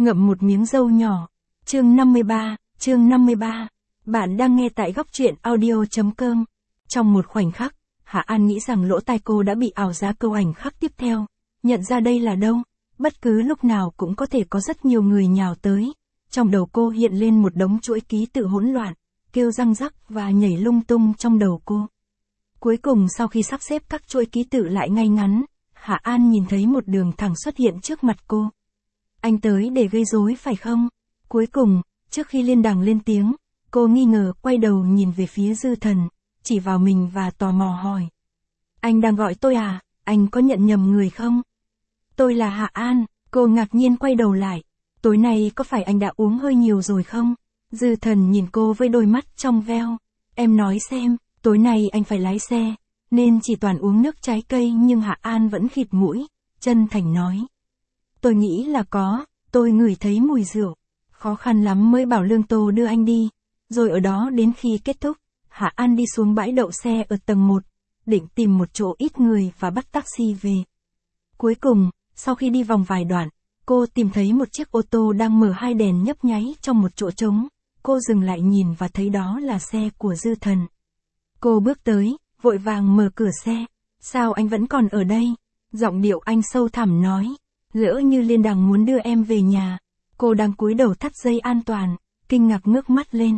ngậm một miếng dâu nhỏ. Chương 53. Bạn đang nghe tại góc truyện audio.com. Trong một khoảnh khắc, Hạ An nghĩ rằng lỗ tai cô đã bị ảo giá câu ảnh khắc tiếp theo. Nhận ra đây là đâu, bất cứ lúc nào cũng có thể có rất nhiều người nhào tới. Trong đầu cô hiện lên một đống chuỗi ký tự hỗn loạn, kêu răng rắc và nhảy lung tung trong đầu cô. Cuối cùng sau khi sắp xếp các chuỗi ký tự lại ngay ngắn, Hạ An nhìn thấy một đường thẳng xuất hiện trước mặt cô. Anh tới để gây rối phải không? Cuối cùng, trước khi liên đằng lên tiếng, cô nghi ngờ quay đầu nhìn về phía Dư Thần, chỉ vào mình và tò mò hỏi. Anh đang gọi tôi à, anh có nhận nhầm người không? Tôi là Hạ An, cô ngạc nhiên quay đầu lại. Tối nay có phải anh đã uống hơi nhiều rồi không? Dư Thần nhìn cô với đôi mắt trong veo. Em nói xem, tối nay anh phải lái xe, nên chỉ toàn uống nước trái cây, nhưng Hạ An vẫn khịt mũi, chân thành nói. Tôi nghĩ là có, tôi ngửi thấy mùi rượu. Khó khăn lắm mới bảo Lương Tô đưa anh đi. Rồi ở đó đến khi kết thúc, Hạ An đi xuống bãi đậu xe ở tầng 1, định tìm một chỗ ít người và bắt taxi về. Cuối cùng, sau khi đi vòng vài đoạn, cô tìm thấy một chiếc ô tô đang mở hai đèn nhấp nháy trong một chỗ trống. Cô dừng lại nhìn và thấy đó là xe của Dư Thần. Cô bước tới, vội vàng mở cửa xe. Sao anh vẫn còn ở đây? Giọng điệu anh sâu thẳm nói. Lỡ như Liên Đằng muốn đưa em về nhà. Cô đang cúi đầu thắt dây an toàn, kinh ngạc ngước mắt lên.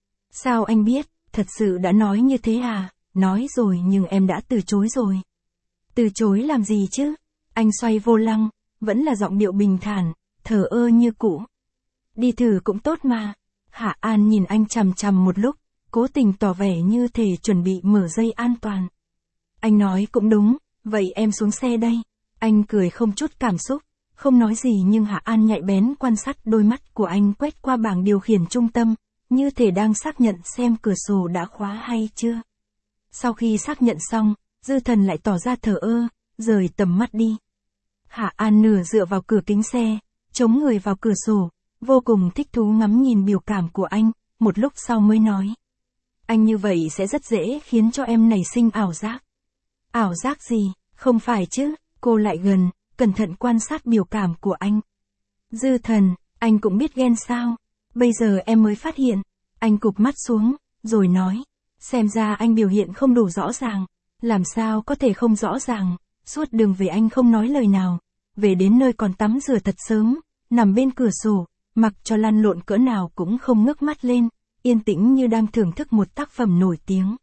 Sao anh biết, thật sự đã nói như thế à? Nói rồi nhưng em đã từ chối rồi. Từ chối làm gì chứ? Anh xoay vô lăng, vẫn là giọng điệu bình thản, thờ ơ như cũ. Đi thử cũng tốt mà. Hạ An nhìn anh chằm chằm một lúc, cố tình tỏ vẻ như thể chuẩn bị mở dây an toàn. Anh nói cũng đúng, vậy em xuống xe đây. Anh cười không chút cảm xúc, không nói gì, nhưng Hạ An nhạy bén quan sát đôi mắt của anh quét qua bảng điều khiển trung tâm, như thể đang xác nhận xem cửa sổ đã khóa hay chưa. Sau khi xác nhận xong, Dư Thần lại tỏ ra thờ ơ, rời tầm mắt đi. Hạ An nửa dựa vào cửa kính xe, chống người vào cửa sổ, vô cùng thích thú ngắm nhìn biểu cảm của anh, một lúc sau mới nói. Anh như vậy sẽ rất dễ khiến cho em nảy sinh ảo giác. Ảo giác gì, không phải chứ? Cô lại gần, cẩn thận quan sát biểu cảm của anh. Dư Thần, anh cũng biết ghen sao? Bây giờ em mới phát hiện. Anh cụp mắt xuống, rồi nói. Xem ra anh biểu hiện không đủ rõ ràng. Làm sao có thể không rõ ràng? Suốt đường về anh không nói lời nào. Về đến nơi còn tắm rửa thật sớm, nằm bên cửa sổ, mặc cho lăn lộn cỡ nào cũng không ngước mắt lên, yên tĩnh như đang thưởng thức một tác phẩm nổi tiếng.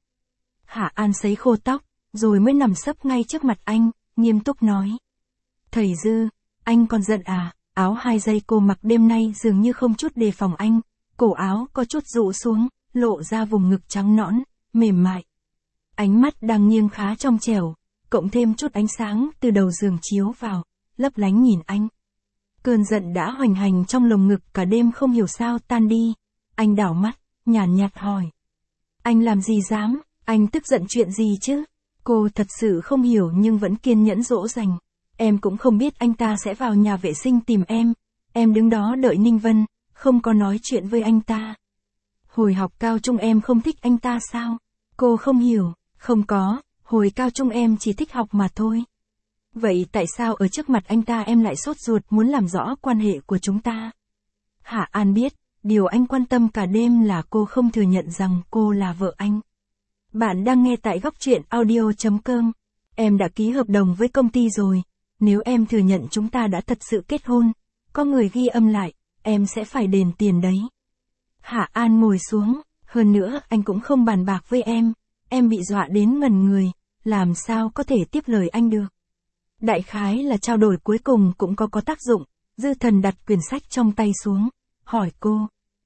Hạ An sấy khô tóc, rồi mới nằm sấp ngay trước mặt anh, nghiêm túc nói. Thầy Dư, anh còn giận à? Áo 2 giây cô mặc đêm nay dường như không chút đề phòng anh, cổ áo có chút rũ xuống, lộ ra vùng ngực trắng nõn, mềm mại. Ánh mắt đang nghiêng khá trong trẻo, cộng thêm chút ánh sáng từ đầu giường chiếu vào, lấp lánh nhìn anh. Cơn giận đã hoành hành trong lồng ngực cả đêm không hiểu sao tan đi. Anh đảo mắt, nhàn nhạt hỏi. Anh làm gì dám, anh tức giận chuyện gì chứ? Cô thật sự không hiểu nhưng vẫn kiên nhẫn dỗ dành. Em cũng không biết anh ta sẽ vào nhà vệ sinh tìm em. Em đứng đó đợi Ninh Vân, không có nói chuyện với anh ta. Hồi học cao trung em không thích anh ta sao? Cô không hiểu, không có, hồi cao trung em chỉ thích học mà thôi. Vậy tại sao ở trước mặt anh ta em lại sốt ruột muốn làm rõ quan hệ của chúng ta? Hạ An biết, điều anh quan tâm cả đêm là cô không thừa nhận rằng cô là vợ anh. Bạn đang nghe tại góc truyện audio.com. Em đã ký hợp đồng với công ty rồi. Nếu em thừa nhận chúng ta đã thật sự kết hôn, có người ghi âm lại, em sẽ phải đền tiền đấy. Hạ An ngồi xuống, hơn nữa anh cũng không bàn bạc với em bị dọa đến ngẩn người, làm sao có thể tiếp lời anh được. Đại khái là trao đổi cuối cùng cũng có tác dụng. Dư Thần đặt quyển sách trong tay xuống, hỏi cô.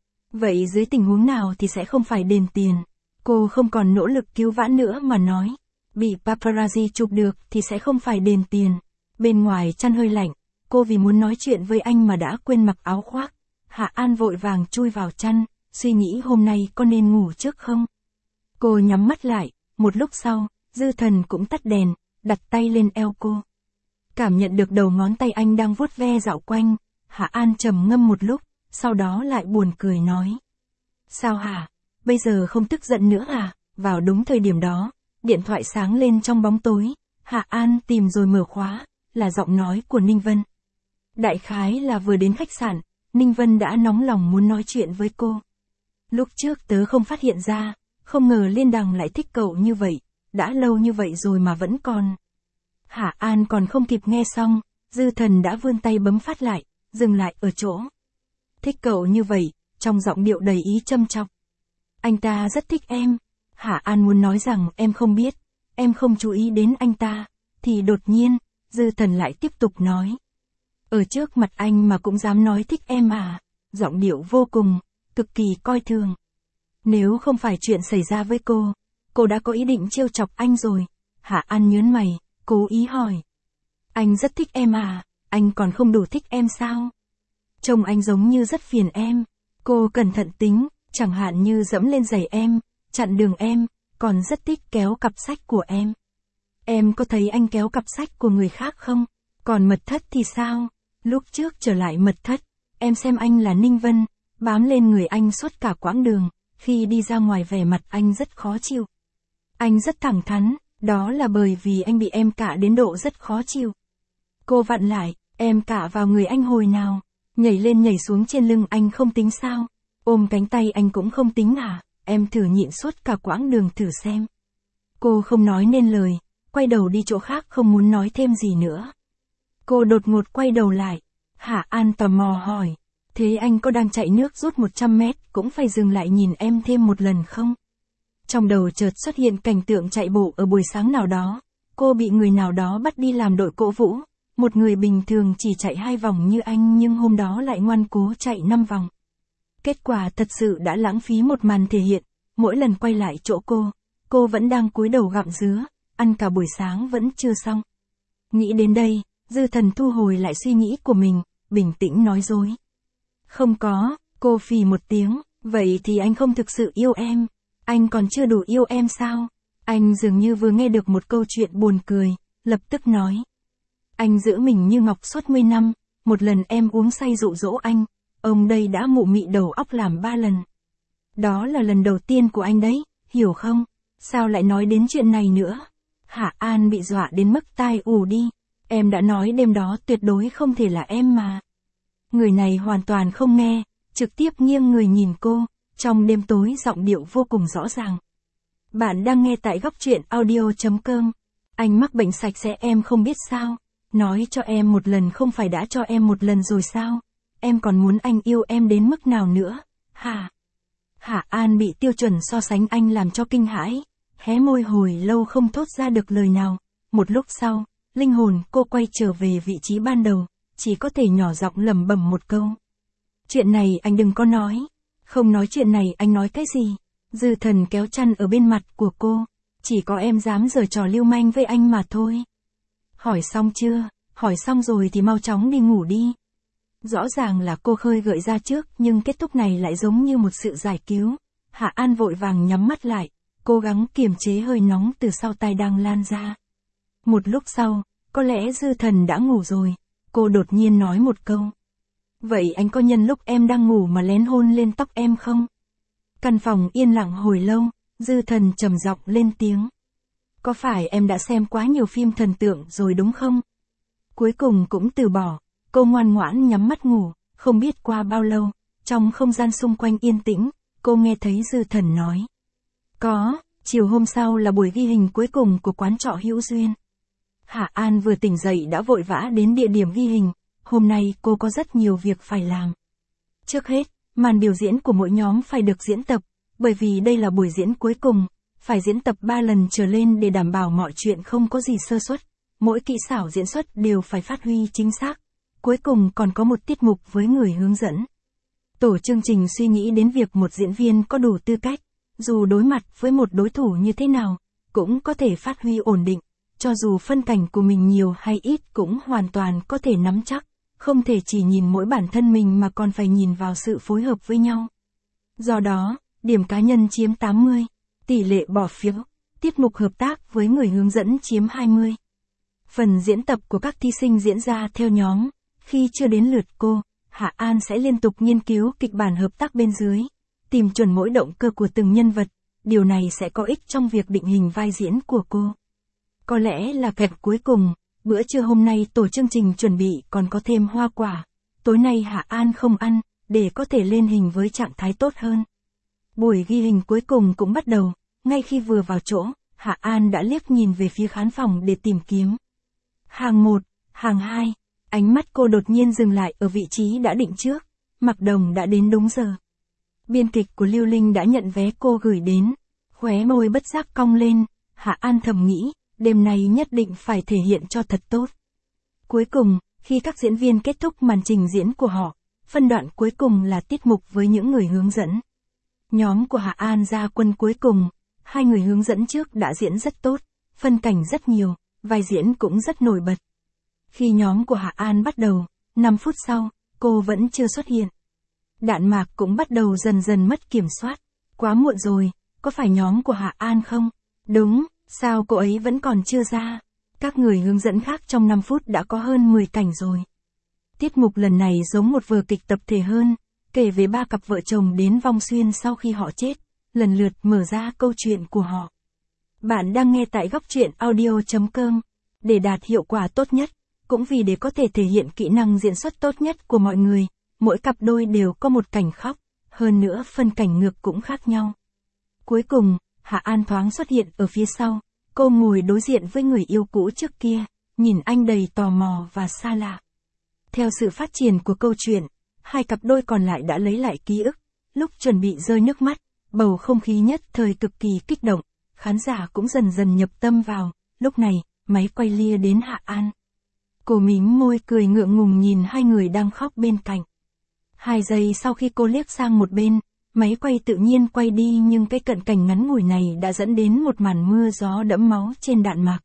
Vậy dưới tình huống nào thì sẽ không phải đền tiền? Cô không còn nỗ lực cứu vãn nữa mà nói. Bị paparazzi chụp được thì sẽ không phải đền tiền. Bên ngoài chăn hơi lạnh, cô vì muốn nói chuyện với anh mà đã quên mặc áo khoác. Hạ An vội vàng chui vào chăn, suy nghĩ hôm nay có nên ngủ trước không? Cô nhắm mắt lại, một lúc sau, Dư Thần cũng tắt đèn, đặt tay lên eo cô. Cảm nhận được đầu ngón tay anh đang vuốt ve dạo quanh, Hạ An trầm ngâm một lúc, sau đó lại buồn cười nói. Sao hả? Bây giờ không tức giận nữa à? Vào đúng thời điểm đó, điện thoại sáng lên trong bóng tối, Hạ An tìm rồi mở khóa, là giọng nói của Ninh Vân. Đại khái là vừa đến khách sạn, Ninh Vân đã nóng lòng muốn nói chuyện với cô. Lúc trước tớ không phát hiện ra, không ngờ Liên Đằng lại thích cậu như vậy, đã lâu như vậy rồi mà vẫn còn. Hạ An còn không kịp nghe xong, Dư Thần đã vươn tay bấm phát lại, dừng lại ở chỗ. Thích cậu như vậy, trong giọng điệu đầy ý châm chọc. Anh ta rất thích em. Hạ An muốn nói rằng em không biết, em không chú ý đến anh ta, thì đột nhiên, Dư Thần lại tiếp tục nói. Ở trước mặt anh mà cũng dám nói thích em à, giọng điệu vô cùng, cực kỳ coi thường. Nếu không phải chuyện xảy ra với cô đã có ý định trêu chọc anh rồi. Hạ An nhớn mày, cố ý hỏi. Anh rất thích em à, anh còn không đủ thích em sao? Trông anh giống như rất phiền em. Cô cẩn thận tính, chẳng hạn như dẫm lên giày em, chặn đường em, còn rất thích kéo cặp sách của em. Em có thấy anh kéo cặp sách của người khác không? Còn mật thất thì sao? Lúc trước trở lại mật thất, em xem anh là Ninh Vân, bám lên người anh suốt cả quãng đường, khi đi ra ngoài vẻ mặt anh rất khó chịu. Anh rất thẳng thắn, đó là bởi vì anh bị em cạ đến độ rất khó chịu. Cô vặn lại, em cạ vào người anh hồi nào? Nhảy lên nhảy xuống trên lưng anh không tính sao? Ôm cánh tay anh cũng không tính à? Em thử nhịn suốt cả quãng đường thử xem. Cô không nói nên lời, quay đầu đi chỗ khác không muốn nói thêm gì nữa. Cô đột ngột quay đầu lại. Hạ An tò mò hỏi. Thế anh có đang chạy nước rút 100 mét cũng phải dừng lại nhìn em thêm một lần không? Trong đầu chợt xuất hiện cảnh tượng chạy bộ ở buổi sáng nào đó. Cô bị người nào đó bắt đi làm đội cổ vũ. Một người bình thường chỉ chạy 2 vòng như anh nhưng hôm đó lại ngoan cố chạy 5 vòng. Kết quả thật sự đã lãng phí một màn thể hiện. Mỗi lần quay lại chỗ cô vẫn đang cúi đầu gặm dứa, ăn cả buổi sáng vẫn chưa xong. Nghĩ đến đây, Dư Thần thu hồi lại suy nghĩ của mình, bình tĩnh nói dối. Không có, cô phì một tiếng, vậy thì anh không thực sự yêu em. Anh còn chưa đủ yêu em sao? Anh dường như vừa nghe được một câu chuyện buồn cười, lập tức nói. Anh giữ mình như ngọc suốt 10 năm, một lần em uống say dụ dỗ anh, ông đây đã mụ mị đầu óc làm 3 lần. Đó là lần đầu tiên của anh đấy, hiểu không? Sao lại nói đến chuyện này nữa? Hạ An bị dọa đến mức tai ù đi. Em đã nói đêm đó tuyệt đối không thể là em mà. Người này hoàn toàn không nghe, trực tiếp nghiêng người nhìn cô, trong đêm tối giọng điệu vô cùng rõ ràng. Bạn đang nghe tại góc truyện audio.com. Anh mắc bệnh sạch sẽ em không biết sao? Nói cho em một lần không phải đã cho em một lần rồi sao? Em còn muốn anh yêu em đến mức nào nữa? Hả? Hạ An bị tiêu chuẩn so sánh anh làm cho kinh hãi, hé môi hồi lâu không thốt ra được lời nào. Một lúc sau, linh hồn cô quay trở về vị trí ban đầu, chỉ có thể nhỏ giọng lẩm bẩm một câu. Chuyện này anh đừng có nói. Không nói chuyện này anh nói cái gì? Dư Thần kéo chăn ở bên mặt của cô. Chỉ có em dám giở trò lưu manh với anh mà thôi. Hỏi xong chưa? Hỏi xong rồi thì mau chóng đi ngủ đi. Rõ ràng là cô khơi gợi ra trước nhưng kết thúc này lại giống như một sự giải cứu. Hạ An vội vàng nhắm mắt lại, cố gắng kiềm chế hơi nóng từ sau tai đang lan ra. Một lúc sau, có lẽ Dư Thần đã ngủ rồi, cô đột nhiên nói một câu. Vậy anh có nhân lúc em đang ngủ mà lén hôn lên tóc em không? Căn phòng yên lặng hồi lâu, Dư Thần trầm giọng lên tiếng. Có phải em đã xem quá nhiều phim thần tượng rồi đúng không? Cuối cùng cũng từ bỏ, cô ngoan ngoãn nhắm mắt ngủ, không biết qua bao lâu, trong không gian xung quanh yên tĩnh, cô nghe thấy Dư Thần nói. Có, chiều hôm sau là buổi ghi hình cuối cùng của quán trọ Hữu Duyên. Hạ An vừa tỉnh dậy đã vội vã đến địa điểm ghi hình, hôm nay cô có rất nhiều việc phải làm. Trước hết, màn biểu diễn của mỗi nhóm phải được diễn tập, bởi vì đây là buổi diễn cuối cùng, phải diễn tập 3 lần trở lên để đảm bảo mọi chuyện không có gì sơ suất, mỗi kỹ xảo diễn xuất đều phải phát huy chính xác. Cuối cùng còn có một tiết mục với người hướng dẫn. Tổ chương trình suy nghĩ đến việc một diễn viên có đủ tư cách, dù đối mặt với một đối thủ như thế nào, cũng có thể phát huy ổn định, cho dù phân cảnh của mình nhiều hay ít cũng hoàn toàn có thể nắm chắc, không thể chỉ nhìn mỗi bản thân mình mà còn phải nhìn vào sự phối hợp với nhau. Do đó, điểm cá nhân chiếm 80, tỷ lệ bỏ phiếu, tiết mục hợp tác với người hướng dẫn chiếm 20. Phần diễn tập của các thí sinh diễn ra theo nhóm, khi chưa đến lượt cô, Hạ An sẽ liên tục nghiên cứu kịch bản hợp tác bên dưới, tìm chuẩn mỗi động cơ của từng nhân vật, điều này sẽ có ích trong việc định hình vai diễn của cô. Có lẽ là kẹp cuối cùng, bữa trưa hôm nay tổ chương trình chuẩn bị còn có thêm hoa quả, tối nay Hạ An không ăn, để có thể lên hình với trạng thái tốt hơn. Buổi ghi hình cuối cùng cũng bắt đầu, ngay khi vừa vào chỗ, Hạ An đã liếc nhìn về phía khán phòng để tìm kiếm. Hàng 1, hàng 2, ánh mắt cô đột nhiên dừng lại ở vị trí đã định trước, Mạc Đồng đã đến đúng giờ. Biên kịch của Lưu Linh đã nhận vé cô gửi đến, khóe môi bất giác cong lên, Hạ An thầm nghĩ, đêm nay nhất định phải thể hiện cho thật tốt. Cuối cùng, khi các diễn viên kết thúc màn trình diễn của họ, phân đoạn cuối cùng là tiết mục với những người hướng dẫn. Nhóm của Hạ An ra quân cuối cùng, hai người hướng dẫn trước đã diễn rất tốt, phân cảnh rất nhiều, vai diễn cũng rất nổi bật. Khi nhóm của Hạ An bắt đầu, 5 phút sau, cô vẫn chưa xuất hiện. Đạn Mạc cũng bắt đầu dần dần mất kiểm soát. Quá muộn rồi, có phải nhóm của Hạ An không? Đúng, sao cô ấy vẫn còn chưa ra? Các người hướng dẫn khác trong 5 phút đã có hơn 10 cảnh rồi. Tiết mục lần này giống một vở kịch tập thể hơn, kể về 3 cặp vợ chồng đến vong xuyên sau khi họ chết, lần lượt mở ra câu chuyện của họ. Bạn đang nghe tại góc truyện audio.com. Để đạt hiệu quả tốt nhất, cũng vì để có thể thể hiện kỹ năng diễn xuất tốt nhất của mọi người, mỗi cặp đôi đều có một cảnh khóc, hơn nữa phân cảnh ngược cũng khác nhau. Cuối cùng, Hạ An thoáng xuất hiện ở phía sau, cô ngồi đối diện với người yêu cũ trước kia, nhìn anh đầy tò mò và xa lạ. Theo sự phát triển của câu chuyện, hai cặp đôi còn lại đã lấy lại ký ức, lúc chuẩn bị rơi nước mắt, bầu không khí nhất thời cực kỳ kích động, khán giả cũng dần dần nhập tâm vào, lúc này, máy quay lia đến Hạ An. Cô mím môi cười ngượng ngùng nhìn hai người đang khóc bên cạnh. 2 giây sau khi cô liếc sang một bên, máy quay tự nhiên quay đi nhưng cái cận cảnh ngắn ngủi này đã dẫn đến một màn mưa gió đẫm máu trên Đạn Mạc.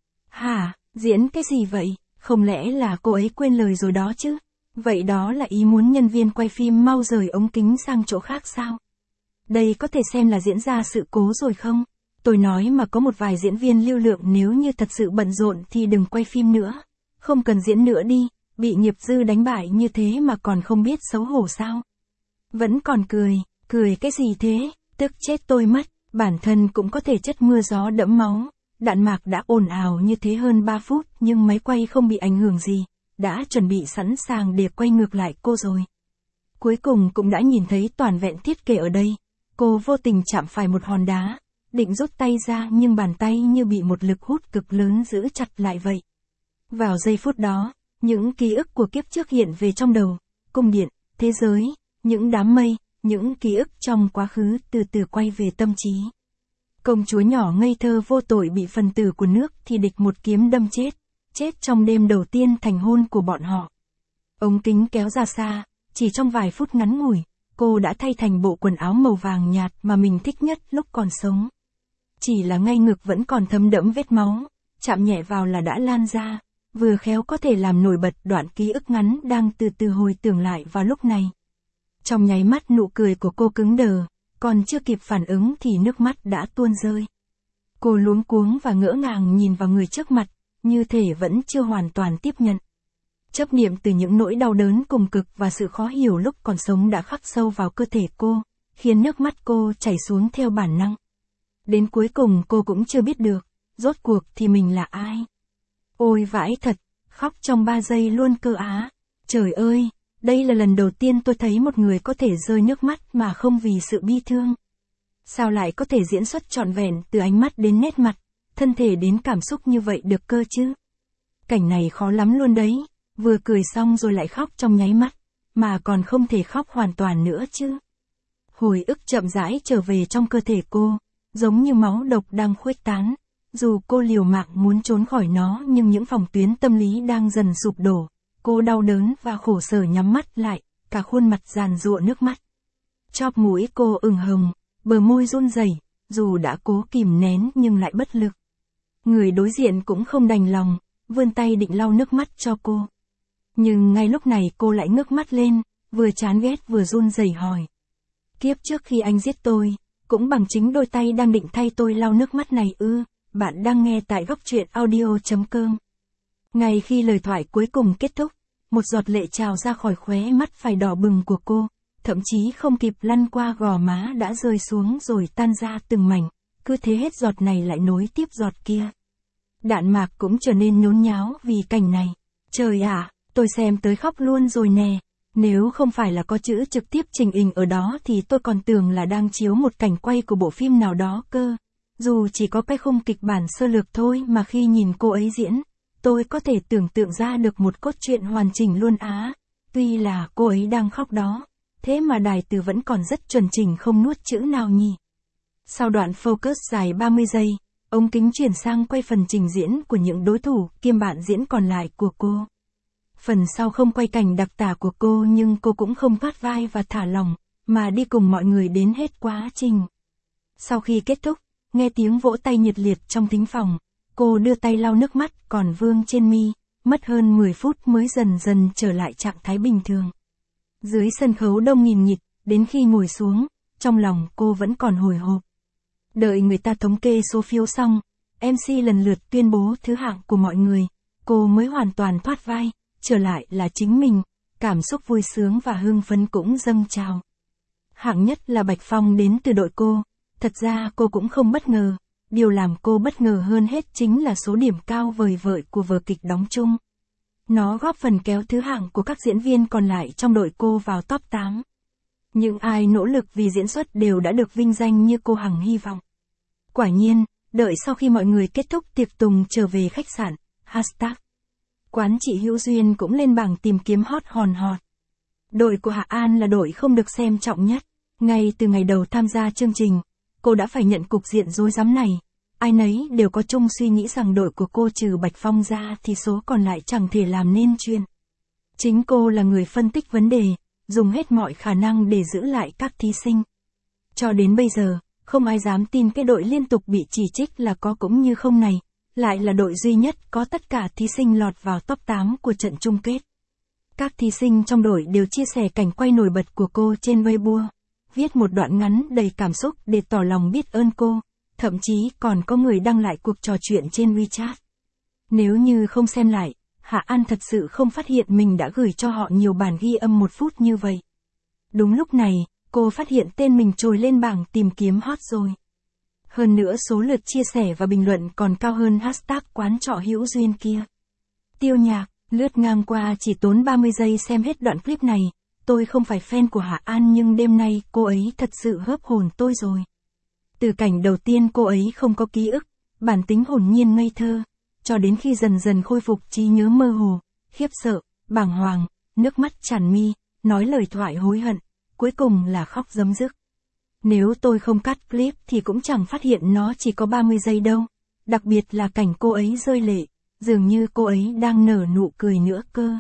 Hả, diễn cái gì vậy? Không lẽ là cô ấy quên lời rồi đó chứ? Vậy đó là ý muốn nhân viên quay phim mau rời ống kính sang chỗ khác sao? Đây có thể xem là diễn ra sự cố rồi không? Tôi nói mà có một vài diễn viên lưu lượng nếu như thật sự bận rộn thì đừng quay phim nữa. Không cần diễn nữa đi, bị nghiệp dư đánh bại như thế mà còn không biết xấu hổ sao? Vẫn còn cười cái gì thế, tức chết tôi mất, bản thân cũng có thể chất mưa gió đẫm máu. Đạn Mạc đã ồn ào như thế hơn 3 phút nhưng máy quay không bị ảnh hưởng gì, đã chuẩn bị sẵn sàng để quay ngược lại cô rồi. Cuối cùng cũng đã nhìn thấy toàn vẹn thiết kế ở đây, cô vô tình chạm phải một hòn đá, định rút tay ra nhưng bàn tay như bị một lực hút cực lớn giữ chặt lại vậy. Vào giây phút đó, những ký ức của kiếp trước hiện về trong đầu, cung điện, thế giới, những đám mây, những ký ức trong quá khứ từ từ quay về tâm trí. Công chúa nhỏ ngây thơ vô tội bị phần tử của nước thì địch một kiếm đâm chết trong đêm đầu tiên thành hôn của bọn họ. Ống kính kéo ra xa, chỉ trong vài phút ngắn ngủi, cô đã thay thành bộ quần áo màu vàng nhạt mà mình thích nhất lúc còn sống. Chỉ là ngay ngực vẫn còn thấm đẫm vết máu, chạm nhẹ vào là đã lan ra, vừa khéo có thể làm nổi bật đoạn ký ức ngắn đang từ từ hồi tưởng lại vào lúc này. Trong nháy mắt nụ cười của cô cứng đờ, còn chưa kịp phản ứng thì nước mắt đã tuôn rơi. Cô luống cuống và ngỡ ngàng nhìn vào người trước mặt, như thể vẫn chưa hoàn toàn tiếp nhận. Chấp niệm từ những nỗi đau đớn cùng cực và sự khó hiểu lúc còn sống đã khắc sâu vào cơ thể cô, khiến nước mắt cô chảy xuống theo bản năng. Đến cuối cùng cô cũng chưa biết được, rốt cuộc thì mình là ai. Ôi vãi thật, khóc trong 3 giây luôn cơ á. Trời ơi, đây là lần đầu tiên tôi thấy một người có thể rơi nước mắt mà không vì sự bi thương. Sao lại có thể diễn xuất trọn vẹn từ ánh mắt đến nét mặt, thân thể đến cảm xúc như vậy được cơ chứ? Cảnh này khó lắm luôn đấy, vừa cười xong rồi lại khóc trong nháy mắt, mà còn không thể khóc hoàn toàn nữa chứ. Hồi ức chậm rãi trở về trong cơ thể cô, giống như máu độc đang khuếch tán. Dù cô liều mạng muốn trốn khỏi nó nhưng những phòng tuyến tâm lý đang dần sụp đổ. Cô đau đớn và khổ sở nhắm mắt lại, cả khuôn mặt giàn giụa nước mắt. Chóp mũi cô ửng hồng, bờ môi run rẩy, dù đã cố kìm nén nhưng lại bất lực. Người đối diện cũng không đành lòng, vươn tay định lau nước mắt cho cô. Nhưng ngay lúc này cô lại ngước mắt lên, vừa chán ghét vừa run rẩy hỏi. Kiếp trước khi anh giết tôi, cũng bằng chính đôi tay đang định thay tôi lau nước mắt này ư? Bạn đang nghe tại góc truyện audio.com. Ngay khi lời thoại cuối cùng kết thúc, một giọt lệ trào ra khỏi khóe mắt phải đỏ bừng của cô, thậm chí không kịp lăn qua gò má đã rơi xuống rồi tan ra từng mảnh, cứ thế hết giọt này lại nối tiếp giọt kia. Đạn Mạc cũng trở nên nhốn nháo vì cảnh này. Trời ạ, tôi xem tới khóc luôn rồi nè, Nếu không phải là có chữ trực tiếp trình hình ở đó thì tôi còn tưởng là đang chiếu một cảnh quay của bộ phim nào đó cơ. Dù chỉ có cái khung kịch bản sơ lược thôi mà khi nhìn cô ấy diễn, tôi có thể tưởng tượng ra được một cốt truyện hoàn chỉnh luôn á. Tuy là cô ấy đang khóc đó, thế mà đài từ vẫn còn rất chuẩn chỉnh không nuốt chữ nào nhỉ. Sau đoạn focus dài 30 giây, ống kính chuyển sang quay phần trình diễn của những đối thủ kiêm bạn diễn còn lại của cô. Phần sau không quay cảnh đặc tả của cô nhưng cô cũng không thoát vai và thả lỏng, mà đi cùng mọi người đến hết quá trình. Sau khi kết thúc, nghe tiếng vỗ tay nhiệt liệt trong thính phòng, cô đưa tay lau nước mắt còn vương trên mi, mất hơn 10 phút mới dần dần trở lại trạng thái bình thường. Dưới sân khấu đông nghìn nghịt, đến khi ngồi xuống, trong lòng cô vẫn còn hồi hộp. Đợi người ta thống kê số phiếu xong, MC lần lượt tuyên bố thứ hạng của mọi người, cô mới hoàn toàn thoát vai, trở lại là chính mình, cảm xúc vui sướng và hưng phấn cũng dâng trào. Hạng nhất là Bạch Phong đến từ đội cô, thật ra cô cũng không bất ngờ, điều làm cô bất ngờ hơn hết chính là số điểm cao vời vợi của vở kịch đóng chung. Nó góp phần kéo thứ hạng của các diễn viên còn lại trong đội cô vào top 8. Những ai nỗ lực vì diễn xuất đều đã được vinh danh như cô hằng hy vọng. Quả nhiên, đợi sau khi mọi người kết thúc tiệc tùng trở về khách sạn, hashtag quán chị Hữu Duyên cũng lên bảng tìm kiếm hot hòn hot. Đội của Hạ An là đội không được xem trọng nhất. Ngay từ ngày đầu tham gia chương trình, cô đã phải nhận cục diện rối rắm này. Ai nấy đều có chung suy nghĩ rằng đội của cô trừ Bạch Phong ra thì số còn lại chẳng thể làm nên chuyện. Chính cô là người phân tích vấn đề, dùng hết mọi khả năng để giữ lại các thí sinh. Cho đến bây giờ, không ai dám tin cái đội liên tục bị chỉ trích là có cũng như không này, lại là đội duy nhất có tất cả thí sinh lọt vào top 8 của trận chung kết. Các thí sinh trong đội đều chia sẻ cảnh quay nổi bật của cô trên Weibo, viết một đoạn ngắn đầy cảm xúc để tỏ lòng biết ơn cô, thậm chí còn có người đăng lại cuộc trò chuyện trên WeChat. Nếu như không xem lại, Hạ An thật sự không phát hiện mình đã gửi cho họ nhiều bản ghi âm 1 phút như vậy. Đúng lúc này, cô phát hiện tên mình trồi lên bảng tìm kiếm hot rồi. Hơn nữa số lượt chia sẻ và bình luận còn cao hơn hashtag quán trọ Hữu Duyên kia. Tiêu Nhạc, lướt ngang qua chỉ tốn 30 giây xem hết đoạn clip này, tôi không phải fan của Hạ An nhưng đêm nay cô ấy thật sự hớp hồn tôi rồi. Từ cảnh đầu tiên cô ấy không có ký ức, bản tính hồn nhiên ngây thơ, cho đến khi dần dần khôi phục trí nhớ mơ hồ, khiếp sợ, bàng hoàng, nước mắt tràn mi, nói lời thoại hối hận, cuối cùng là khóc rấm rức. Nếu tôi không cắt clip thì cũng chẳng phát hiện nó chỉ có 30 giây đâu, đặc biệt là cảnh cô ấy rơi lệ, dường như cô ấy đang nở nụ cười nữa cơ.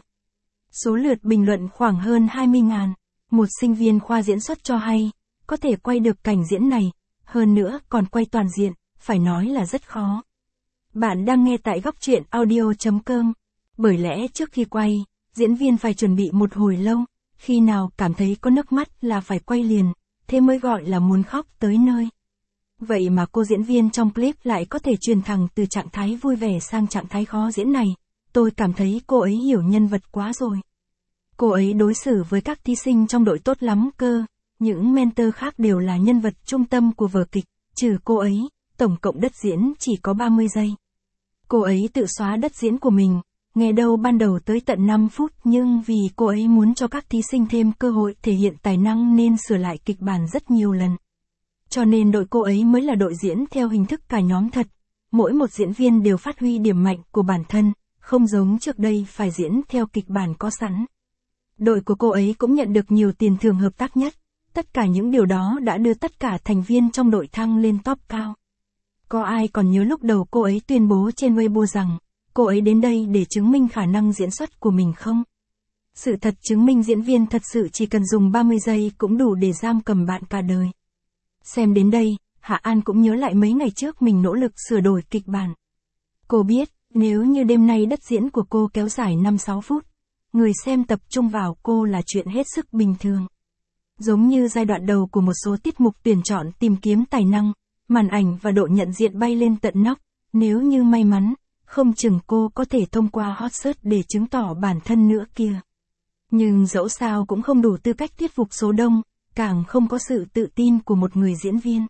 Số lượt bình luận khoảng hơn 20.000, một sinh viên khoa diễn xuất cho hay, có thể quay được cảnh diễn này, hơn nữa còn quay toàn diện, phải nói là rất khó. Bạn đang nghe tại góc truyện audio.com, bởi lẽ trước khi quay, diễn viên phải chuẩn bị một hồi lâu, khi nào cảm thấy có nước mắt là phải quay liền, thế mới gọi là muốn khóc tới nơi. Vậy mà cô diễn viên trong clip lại có thể truyền thẳng từ trạng thái vui vẻ sang trạng thái khó diễn này, tôi cảm thấy cô ấy hiểu nhân vật quá rồi. Cô ấy đối xử với các thí sinh trong đội tốt lắm cơ, những mentor khác đều là nhân vật trung tâm của vở kịch, trừ cô ấy, tổng cộng đất diễn chỉ có 30 giây. Cô ấy tự xóa đất diễn của mình, nghe đâu ban đầu tới tận 5 phút nhưng vì cô ấy muốn cho các thí sinh thêm cơ hội thể hiện tài năng nên sửa lại kịch bản rất nhiều lần. Cho nên đội cô ấy mới là đội diễn theo hình thức cả nhóm thật, mỗi một diễn viên đều phát huy điểm mạnh của bản thân, không giống trước đây phải diễn theo kịch bản có sẵn. Đội của cô ấy cũng nhận được nhiều tiền thưởng hợp tác nhất, tất cả những điều đó đã đưa tất cả thành viên trong đội thăng lên top cao. Có ai còn nhớ lúc đầu cô ấy tuyên bố trên Weibo rằng, cô ấy đến đây để chứng minh khả năng diễn xuất của mình không? Sự thật chứng minh diễn viên thật sự chỉ cần dùng 30 giây cũng đủ để giam cầm bạn cả đời. Xem đến đây, Hạ An cũng nhớ lại mấy ngày trước mình nỗ lực sửa đổi kịch bản. Cô biết, nếu như đêm nay đất diễn của cô kéo dài 5-6 phút, người xem tập trung vào cô là chuyện hết sức bình thường. Giống như giai đoạn đầu của một số tiết mục tuyển chọn tìm kiếm tài năng, màn ảnh và độ nhận diện bay lên tận nóc, nếu như may mắn, không chừng cô có thể thông qua hot search để chứng tỏ bản thân nữa kia. Nhưng dẫu sao cũng không đủ tư cách thuyết phục số đông, càng không có sự tự tin của một người diễn viên.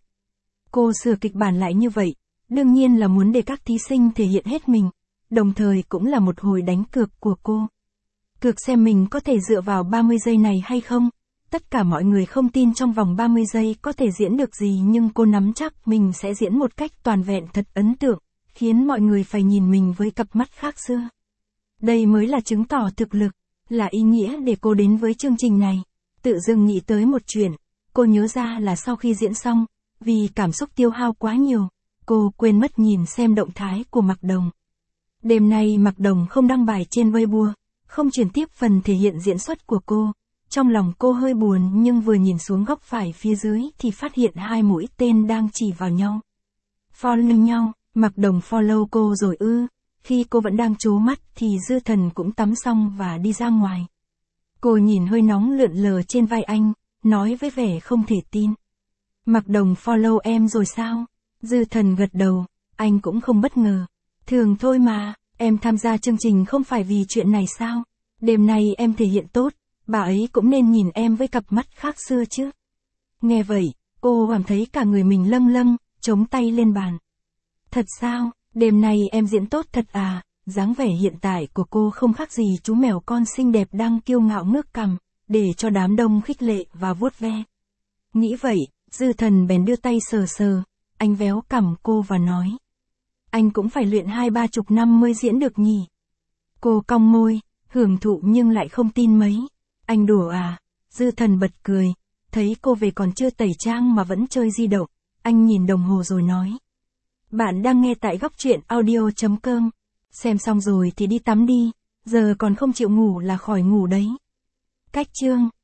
Cô sửa kịch bản lại như vậy, đương nhiên là muốn để các thí sinh thể hiện hết mình, đồng thời cũng là một hồi đánh cược của cô. Cược xem mình có thể dựa vào 30 giây này hay không. Tất cả mọi người không tin trong vòng 30 giây có thể diễn được gì, nhưng cô nắm chắc mình sẽ diễn một cách toàn vẹn thật ấn tượng, khiến mọi người phải nhìn mình với cặp mắt khác xưa. Đây mới là chứng tỏ thực lực, là ý nghĩa để cô đến với chương trình này. Tự dưng nghĩ tới một chuyện, cô nhớ ra là sau khi diễn xong, vì cảm xúc tiêu hao quá nhiều, cô quên mất nhìn xem động thái của Mạc Đồng. Đêm nay Mạc Đồng không đăng bài trên Weibo, không truyền tiếp phần thể hiện diễn xuất của cô. Trong lòng cô hơi buồn, nhưng vừa nhìn xuống góc phải phía dưới thì phát hiện hai mũi tên đang chỉ vào nhau. Follow nhau, Mạc Đồng follow cô rồi ư? Khi cô vẫn đang trố mắt thì Dư Thần cũng tắm xong và đi ra ngoài. Cô nhìn hơi nóng lượn lờ trên vai anh, nói với vẻ không thể tin. Mạc Đồng follow em rồi sao? Dư Thần gật đầu, anh cũng không bất ngờ. Thường thôi mà, em tham gia chương trình không phải vì chuyện này sao? Đêm nay em thể hiện tốt, bà ấy cũng nên nhìn em với cặp mắt khác xưa chứ. Nghe vậy, cô cảm thấy cả người mình lâng lâng, chống tay lên bàn. Thật sao, đêm nay em diễn tốt thật à? Dáng vẻ hiện tại của cô không khác gì chú mèo con xinh đẹp đang kiêu ngạo ngước cằm, để cho đám đông khích lệ và vuốt ve. Nghĩ vậy, Dư Thần bèn đưa tay sờ sờ, anh véo cằm cô và nói. Anh cũng phải luyện 20-30 năm mới diễn được nhỉ? Cô cong môi, hưởng thụ nhưng lại không tin mấy. Anh đùa à? Dư Thần bật cười, thấy cô về còn chưa tẩy trang mà vẫn chơi di động. Anh nhìn đồng hồ rồi nói. Bạn đang nghe tại góc truyện audio.com. Xem xong rồi thì đi tắm đi, giờ còn không chịu ngủ là khỏi ngủ đấy. Cách chương